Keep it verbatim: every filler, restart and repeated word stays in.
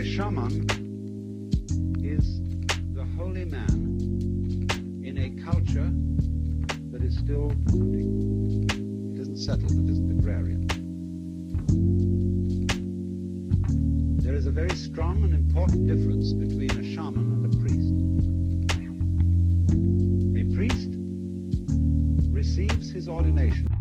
A shaman is the holy man in a culture that is still booming. It isn't settled, it isn't agrarian. There is a very strong and important difference between a shaman and a priest. A priest receives his ordination